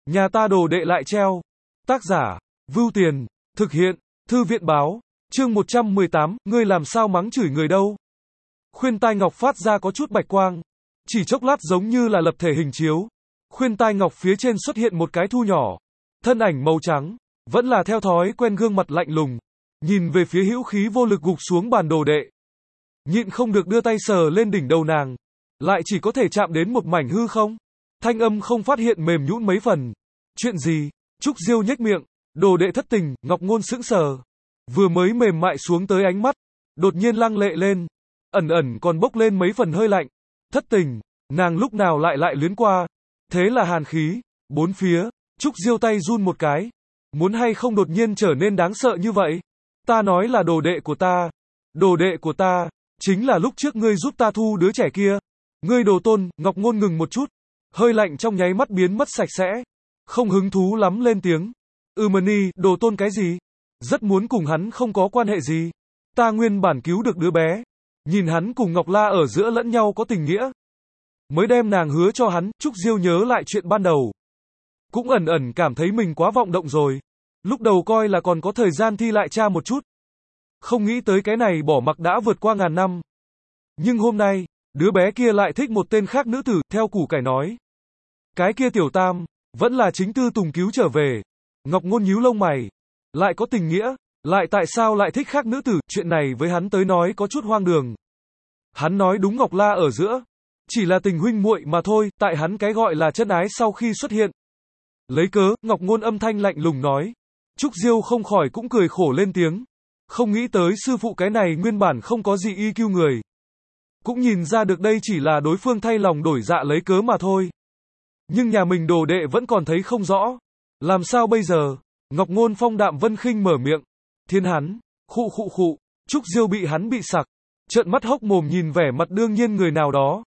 Nhà ta đồ đệ lại treo. Tác giả, Vưu Tiền, thực hiện, Thư viện báo, chương 118, ngươi làm sao mắng chửi người đâu. Khuyên tai ngọc phát ra có chút bạch quang. Chỉ chốc lát giống như là lập thể hình chiếu. Khuyên tai ngọc phía trên xuất hiện một cái thu nhỏ. Thân ảnh màu trắng, vẫn là theo thói quen gương mặt lạnh lùng. Nhìn về phía hữu khí vô lực gục xuống bàn đồ đệ. Nhịn không được đưa tay sờ lên đỉnh đầu nàng. Lại chỉ có thể chạm đến một mảnh hư không. Thanh âm không phát hiện mềm nhũn mấy phần. Chuyện gì? Trúc Diêu nhếch miệng. Đồ đệ thất tình, Ngọc Ngôn sững sờ. Vừa mới mềm mại xuống tới ánh mắt. Đột nhiên lăng lệ lên. Ẩn ẩn còn bốc lên mấy phần hơi lạnh. Thất tình, nàng lúc nào lại luyến qua. Thế là hàn khí, bốn phía. Trúc Diêu tay run một cái. Muốn hay không đột nhiên trở nên đáng sợ như vậy? Ta nói là đồ đệ của ta. Đồ đệ của ta, chính là lúc trước ngươi giúp ta thu đứa trẻ kia. Ngươi đồ tôn, Ngọc Ngôn ngừng một chút. Hơi lạnh trong nháy mắt biến mất sạch sẽ. Không hứng thú lắm lên tiếng. Mani, đồ tôn cái gì? Rất muốn cùng hắn không có quan hệ gì. Ta nguyên bản cứu được đứa bé. Nhìn hắn cùng Ngọc La ở giữa lẫn nhau có tình nghĩa. Mới đem nàng hứa cho hắn, Trúc Diêu nhớ lại chuyện ban đầu. Cũng ẩn ẩn cảm thấy mình quá vọng động rồi. Lúc đầu coi là còn có thời gian thi lại tra một chút. Không nghĩ tới cái này bỏ mặc đã vượt qua ngàn năm. Nhưng hôm nay, đứa bé kia lại thích một tên khác nữ tử, theo củ cải nói. Cái kia tiểu tam, vẫn là chính Tư Tùng cứu trở về. Ngọc Ngôn nhíu lông mày. Lại có tình nghĩa, lại tại sao lại thích khác nữ tử, chuyện này với hắn tới nói có chút hoang đường. Hắn nói đúng Ngọc La ở giữa. Chỉ là tình huynh muội mà thôi, tại hắn cái gọi là chân ái sau khi xuất hiện. Lấy cớ, Ngọc Ngôn âm thanh lạnh lùng nói. Trúc Diêu không khỏi cũng cười khổ lên tiếng. Không nghĩ tới sư phụ cái này nguyên bản không có gì IQ người. Cũng nhìn ra được đây chỉ là đối phương thay lòng đổi dạ lấy cớ mà thôi. Nhưng nhà mình đồ đệ vẫn còn thấy không rõ. Làm sao bây giờ? Ngọc Ngôn phong đạm vân khinh mở miệng. Thiên hắn, khụ. Trúc Diêu bị hắn bị sặc. Trợn mắt hốc mồm nhìn vẻ mặt đương nhiên người nào đó.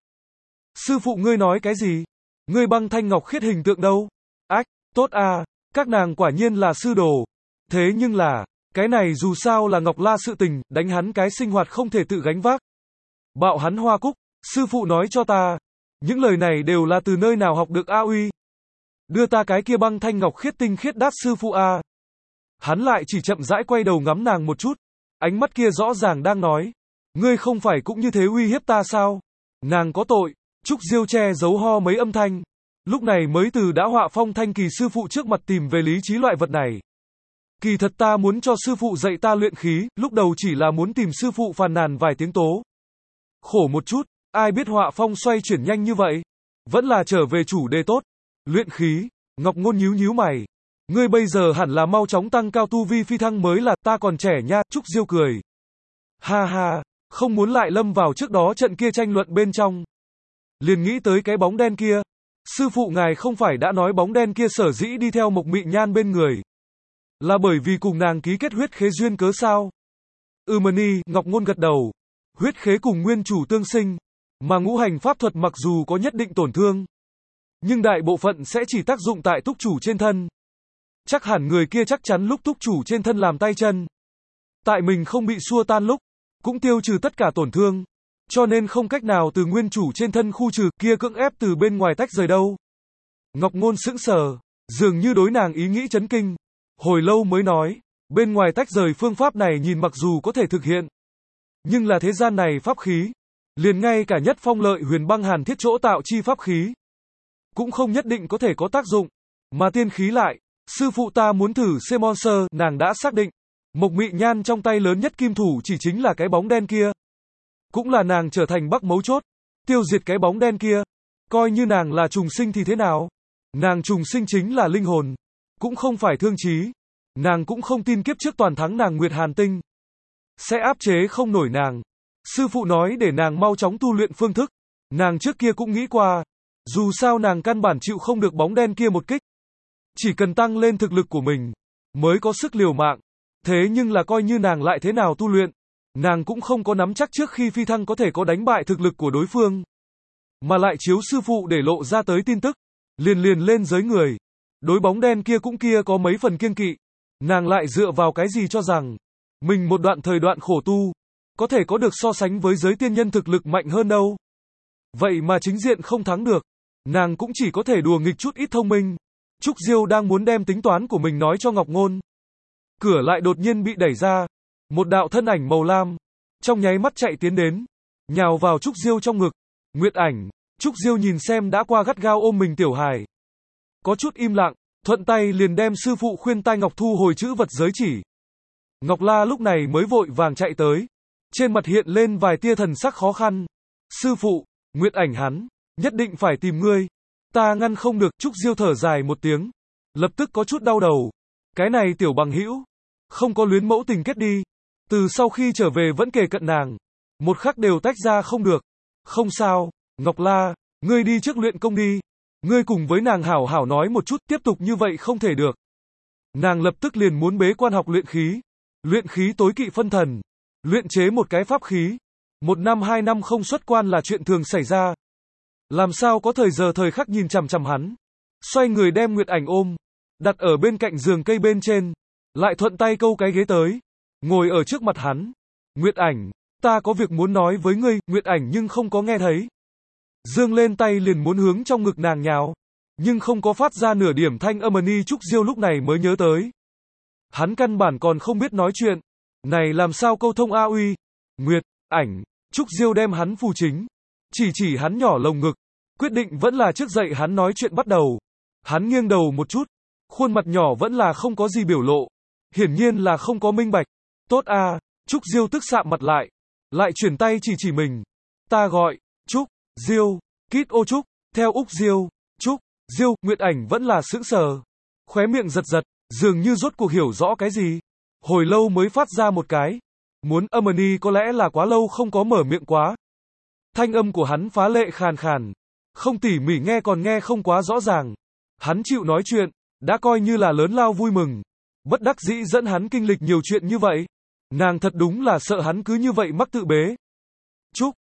Sư phụ ngươi nói cái gì? Ngươi băng thanh ngọc khiết hình tượng đâu? Ách, tốt à, các nàng quả nhiên là sư đồ. Thế nhưng là, cái này dù sao là Ngọc La sự tình, đánh hắn cái sinh hoạt không thể tự gánh vác. Bạo hắn hoa cúc, sư phụ nói cho ta. Những lời này đều là từ nơi nào học được A Uy. Đưa ta cái kia băng thanh ngọc khiết tinh khiết đát sư phụ A. Hắn lại chỉ chậm rãi quay đầu ngắm nàng một chút. Ánh mắt kia rõ ràng đang nói. Ngươi không phải cũng như thế uy hiếp ta sao? Nàng có tội. Trúc Diêu che giấu ho mấy âm thanh. Lúc này mới từ đã họa phong thanh kỳ sư phụ trước mặt tìm về lý trí loại vật này. Kỳ thật ta muốn cho sư phụ dạy ta luyện khí, lúc đầu chỉ là muốn tìm sư phụ phàn nàn vài tiếng tố. Khổ một chút, ai biết họa phong xoay chuyển nhanh như vậy. Vẫn là trở về chủ đề tốt. Luyện khí, Ngọc Ngôn nhíu mày. Ngươi bây giờ hẳn là mau chóng tăng cao tu vi phi thăng mới là, ta còn trẻ nha, Trúc Diêu cười. Ha, không muốn lại lâm vào trước đó trận kia tranh luận bên trong. Liền nghĩ tới cái bóng đen kia. Sư phụ ngài không phải đã nói bóng đen kia sở dĩ đi theo Mộc Mị Nhan bên người. Là bởi vì cùng nàng ký kết huyết khế duyên cớ sao? Mani, Ngọc Ngôn gật đầu. Huyết khế cùng nguyên chủ tương sinh. Mà ngũ hành pháp thuật mặc dù có nhất định tổn thương. Nhưng đại bộ phận sẽ chỉ tác dụng tại túc chủ trên thân. Chắc hẳn người kia chắc chắn lúc túc chủ trên thân làm tay chân. Tại mình không bị xua tan lúc. Cũng tiêu trừ tất cả tổn thương. Cho nên không cách nào từ nguyên chủ trên thân khu trừ, kia cưỡng ép từ bên ngoài tách rời đâu. Ngọc Ngôn sững sờ, dường như đối nàng ý nghĩ chấn kinh. Hồi lâu mới nói, bên ngoài tách rời phương pháp này nhìn mặc dù có thể thực hiện. Nhưng là thế gian này pháp khí. Liền ngay cả nhất phong lợi huyền băng hàn thiết chỗ tạo chi pháp khí. Cũng không nhất định có thể có tác dụng. Mà tiên khí lại, sư phụ ta muốn thử C-Monster, nàng đã xác định. Mộc Mị Nhan trong tay lớn nhất kim thủ chỉ chính là cái bóng đen kia. Cũng là nàng trở thành bắc mấu chốt. Tiêu diệt cái bóng đen kia. Coi như nàng là trùng sinh thì thế nào? Nàng trùng sinh chính là linh hồn. Cũng không phải thương trí. Nàng cũng không tin kiếp trước toàn thắng nàng Nguyệt Hàn Tinh. Sẽ áp chế không nổi nàng. Sư phụ nói để nàng mau chóng tu luyện phương thức. Nàng trước kia cũng nghĩ qua. Dù sao nàng căn bản chịu không được bóng đen kia một kích. Chỉ cần tăng lên thực lực của mình. Mới có sức liều mạng. Thế nhưng là coi như nàng lại thế nào tu luyện. Nàng cũng không có nắm chắc trước khi phi thăng có thể có đánh bại thực lực của đối phương. Mà lại chiếu sư phụ để lộ ra tới tin tức. Liền lên giới người. Đối bóng đen kia cũng có mấy phần kiêng kỵ. Nàng lại dựa vào cái gì cho rằng. Mình một thời đoạn khổ tu. Có thể có được so sánh với giới tiên nhân thực lực mạnh hơn đâu. Vậy mà chính diện không thắng được. Nàng cũng chỉ có thể đùa nghịch chút ít thông minh. Trúc Diêu đang muốn đem tính toán của mình nói cho Ngọc Ngôn. Cửa lại đột nhiên bị đẩy ra. Một đạo thân ảnh màu lam, trong nháy mắt chạy tiến đến, nhào vào Trúc Diêu trong ngực. Nguyệt Ảnh, Trúc Diêu nhìn xem đã qua gắt gao ôm mình tiểu hài. Có chút im lặng, thuận tay liền đem sư phụ khuyên tai Ngọc thu hồi chữ vật giới chỉ. Ngọc La lúc này mới vội vàng chạy tới. Trên mặt hiện lên vài tia thần sắc khó khăn. Sư phụ, Nguyệt Ảnh hắn, nhất định phải tìm ngươi. Ta ngăn không được, Trúc Diêu thở dài một tiếng. Lập tức có chút đau đầu. Cái này tiểu bằng hữu không có luyến mẫu tình kết đi. Từ sau khi trở về vẫn kề cận nàng. Một khắc đều tách ra không được. Không sao, Ngọc La, ngươi đi trước luyện công đi. Ngươi cùng với nàng hảo hảo nói một chút, tiếp tục như vậy không thể được. Nàng lập tức liền muốn bế quan học luyện khí. Luyện khí tối kỵ phân thần. Luyện chế một cái pháp khí. 1 năm 2 năm không xuất quan là chuyện thường xảy ra. Làm sao có thời giờ thời khắc nhìn chằm chằm hắn. Xoay người đem Nguyệt Ảnh ôm, đặt ở bên cạnh giường cây bên trên. Lại thuận tay câu cái ghế tới, ngồi ở trước mặt hắn. Nguyệt Ảnh, ta có việc muốn nói với ngươi. Nguyệt Ảnh nhưng không có nghe thấy. Dương lên tay liền muốn hướng trong ngực nàng nhào, nhưng không có phát ra nửa điểm thanh âm. Trúc Diêu lúc này mới nhớ tới. Hắn căn bản còn không biết nói chuyện. Này làm sao câu thông a uy. Nguyệt Ảnh, Trúc Diêu đem hắn phù chính. Chỉ hắn nhỏ lồng ngực. Quyết định vẫn là trước dậy hắn nói chuyện bắt đầu. Hắn nghiêng đầu một chút. Khuôn mặt nhỏ vẫn là không có gì biểu lộ. Hiển nhiên là không có minh bạch. Tốt a. Trúc Diêu tức sạm mặt lại. Lại chuyển tay chỉ mình. Ta gọi Trúc Diêu, Kít ô Trúc, theo Úc Diêu, Trúc Diêu. Nguyệt Ảnh vẫn là sững sờ. Khóe miệng giật giật, dường như rốt cuộc hiểu rõ cái gì. Hồi lâu mới phát ra một cái. Muốn có lẽ là quá lâu không có mở miệng quá. Thanh âm của hắn phá lệ khàn khàn. Không tỉ mỉ nghe còn nghe không quá rõ ràng. Hắn chịu nói chuyện, đã coi như là lớn lao vui mừng. Bất đắc dĩ dẫn hắn kinh lịch nhiều chuyện như vậy. Nàng thật đúng là sợ hắn cứ như vậy mắc tự bế. Trúc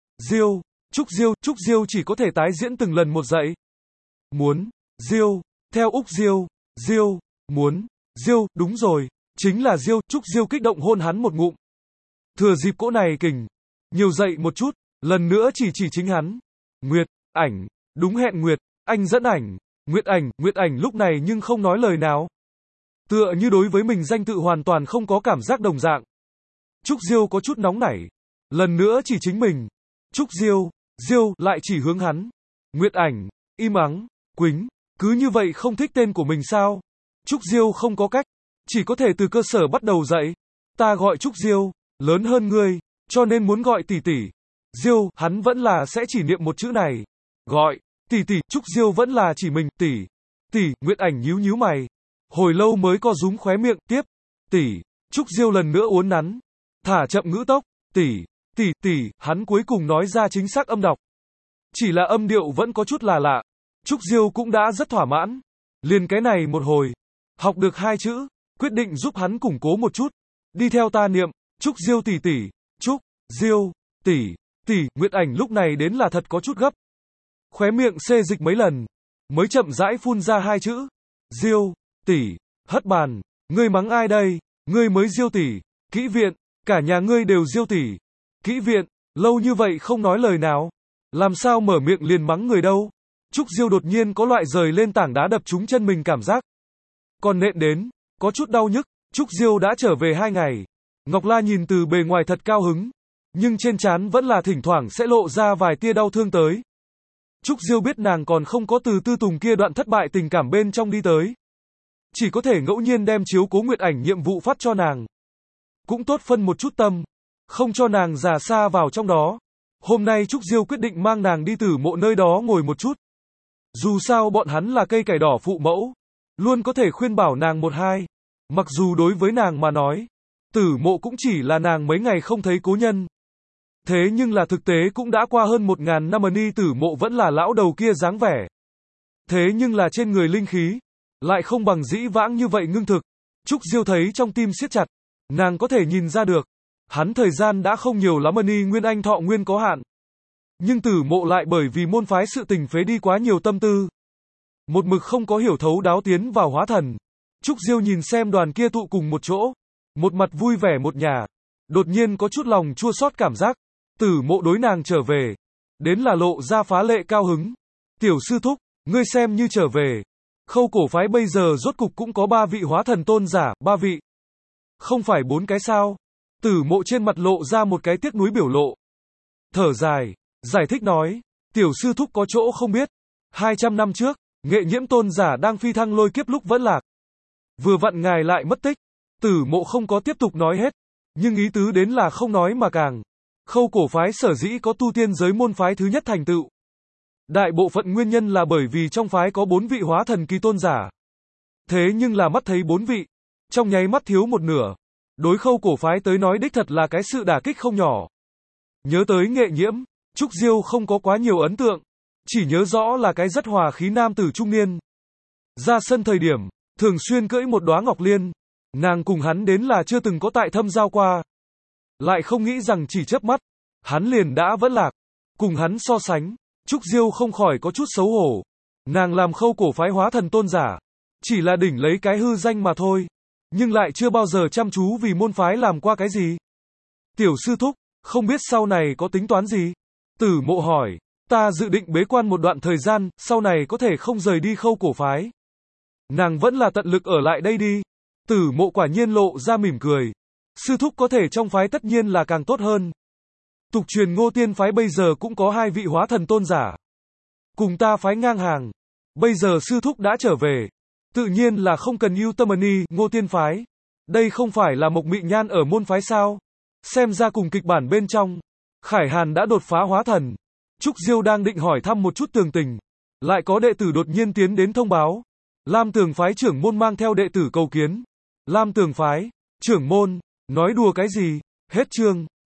Diêu chỉ có thể tái diễn từng lần một dậy. Muốn, Diêu, theo Úc Diêu, muốn, Diêu, đúng rồi, chính là Diêu. Trúc Diêu kích động hôn hắn một ngụm. Thừa dịp cỗ này kình, nhiều dậy một chút, lần nữa chỉ chính hắn. Nguyệt Ảnh, đúng hẹn Nguyệt, anh dẫn ảnh. Nguyệt Ảnh lúc này nhưng không nói lời nào. Tựa như đối với mình danh tự hoàn toàn không có cảm giác đồng dạng. Trúc Diêu có chút nóng nảy. Lần nữa chỉ chính mình. Trúc Diêu lại chỉ hướng hắn. Nguyệt Ảnh, im ắng, quính, cứ như vậy không thích tên của mình sao? Trúc Diêu không có cách, chỉ có thể từ cơ sở bắt đầu dạy. Ta gọi Trúc Diêu, lớn hơn ngươi, cho nên muốn gọi tỷ tỷ. Diêu, hắn vẫn là sẽ chỉ niệm một chữ này. Gọi, tỷ tỷ. Trúc Diêu vẫn là chỉ mình, tỷ. Nguyệt Ảnh nhíu mày. Hồi lâu mới co rúm khóe miệng, tiếp. Tỷ. Trúc Diêu lần nữa uốn nắn. Thả chậm ngữ tốc. Tỷ. Hắn cuối cùng nói ra chính xác âm đọc. Chỉ là âm điệu vẫn có chút là lạ. Trúc Diêu cũng đã rất thỏa mãn. Liền cái này một hồi. Học được 2 chữ. Quyết định giúp hắn củng cố một chút. Đi theo ta niệm. Trúc Diêu tỷ. Trúc Diêu tỷ. Nguyệt Ảnh lúc này đến là thật có chút gấp. Khóe miệng xê dịch mấy lần. Mới chậm rãi phun ra 2 chữ. Diêu tỷ. Hất bàn. Ngươi mắng ai đây? Ngươi mới Diêu tỷ. Kỹ viện. Cả nhà ngươi đều Diêu tỷ. Kỹ viện. Lâu như vậy không nói lời nào. Làm sao mở miệng liền mắng người đâu? Trúc Diêu đột nhiên có loại rời lên tảng đá đập trúng chân mình cảm giác. Còn nện đến, có chút đau nhức. Trúc Diêu đã trở về 2 ngày. Ngọc La nhìn từ bề ngoài thật cao hứng. Nhưng trên trán vẫn là thỉnh thoảng sẽ lộ ra vài tia đau thương tới. Trúc Diêu biết nàng còn không có từ Tư Tùng kia đoạn thất bại tình cảm bên trong đi tới. Chỉ có thể ngẫu nhiên đem chiếu cố Nguyệt Ảnh nhiệm vụ phát cho nàng. Cũng tốt phân một chút tâm. Không cho nàng già xa vào trong đó. Hôm nay Trúc Diêu quyết định mang nàng đi Tử Mộ nơi đó ngồi một chút. Dù sao bọn hắn là cây cải đỏ phụ mẫu. Luôn có thể khuyên bảo nàng một hai. Mặc dù đối với nàng mà nói, Tử Mộ cũng chỉ là nàng mấy ngày không thấy cố nhân. Thế nhưng là thực tế cũng đã qua hơn 1000 năm. Tử Mộ vẫn là lão đầu kia dáng vẻ. Thế nhưng là trên người linh khí lại không bằng dĩ vãng như vậy ngưng thực. Trúc Diêu thấy trong tim siết chặt. Nàng có thể nhìn ra được. Hắn thời gian đã không nhiều lắm. Nguyên Anh thọ nguyên có hạn. Nhưng Tử Mộ lại bởi vì môn phái sự tình phế đi quá nhiều tâm tư. Một mực không có hiểu thấu đáo tiến vào hóa thần. Trúc Diêu nhìn xem đoàn kia tụ cùng một chỗ. Một mặt vui vẻ một nhà. Đột nhiên có chút lòng chua xót cảm giác. Tử Mộ đối nàng trở về. Đến là lộ ra phá lệ cao hứng. Tiểu sư thúc, ngươi xem như trở về. Khâu cổ phái bây giờ rốt cục cũng có 3 vị hóa thần tôn giả, 3 vị. Không phải 4 cái sao? Tử Mộ trên mặt lộ ra một cái tiếc nuối biểu lộ. Thở dài, giải thích nói, tiểu sư thúc có chỗ không biết. 200 năm trước, Nghệ Nhiễm tôn giả đang phi thăng lôi kiếp lúc vẫn lạc. Vừa vặn ngài lại mất tích. Tử Mộ không có tiếp tục nói hết, nhưng ý tứ đến là không nói mà càng. Khâu cổ phái sở dĩ có tu tiên giới môn phái thứ nhất thành tựu. Đại bộ phận nguyên nhân là bởi vì trong phái có 4 vị hóa thần kỳ tôn giả. Thế nhưng là mắt thấy 4 vị, trong nháy mắt thiếu một nửa. Đối khâu cổ phái tới nói đích thật là cái sự đả kích không nhỏ. Nhớ tới Nghệ Nhiễm, Trúc Diêu không có quá nhiều ấn tượng, chỉ nhớ rõ là cái rất hòa khí nam tử trung niên. Ra sân thời điểm, thường xuyên cưỡi một đóa ngọc liên, nàng cùng hắn đến là chưa từng có tại thâm giao qua. Lại không nghĩ rằng chỉ chớp mắt, hắn liền đã vẫn lạc. Cùng hắn so sánh, Trúc Diêu không khỏi có chút xấu hổ. Nàng làm khâu cổ phái hóa thần tôn giả, chỉ là đỉnh lấy cái hư danh mà thôi, nhưng lại chưa bao giờ chăm chú vì môn phái làm qua cái gì. Tiểu sư thúc, không biết sau này có tính toán gì? Tử Mộ hỏi, ta dự định bế quan một đoạn thời gian, sau này có thể không rời đi khâu cổ phái. Nàng vẫn là tận lực ở lại đây đi. Tử Mộ quả nhiên lộ ra mỉm cười. Sư thúc có thể trong phái tất nhiên là càng tốt hơn. Tục truyền Ngô Tiên phái bây giờ cũng có 2 vị hóa thần tôn giả. Cùng ta phái ngang hàng. Bây giờ sư thúc đã trở về. Tự nhiên là không cần ưu tâm ni, Ngô Tiên phái. Đây không phải là Mộc Mị Nhan ở môn phái sao? Xem ra cùng kịch bản bên trong, Khải Hàn đã đột phá hóa thần. Trúc Diêu đang định hỏi thăm một chút tường tình. Lại có đệ tử đột nhiên tiến đến thông báo. Lam Tường phái trưởng môn mang theo đệ tử cầu kiến. Lam Tường phái, trưởng môn, nói đùa cái gì? Hết chương.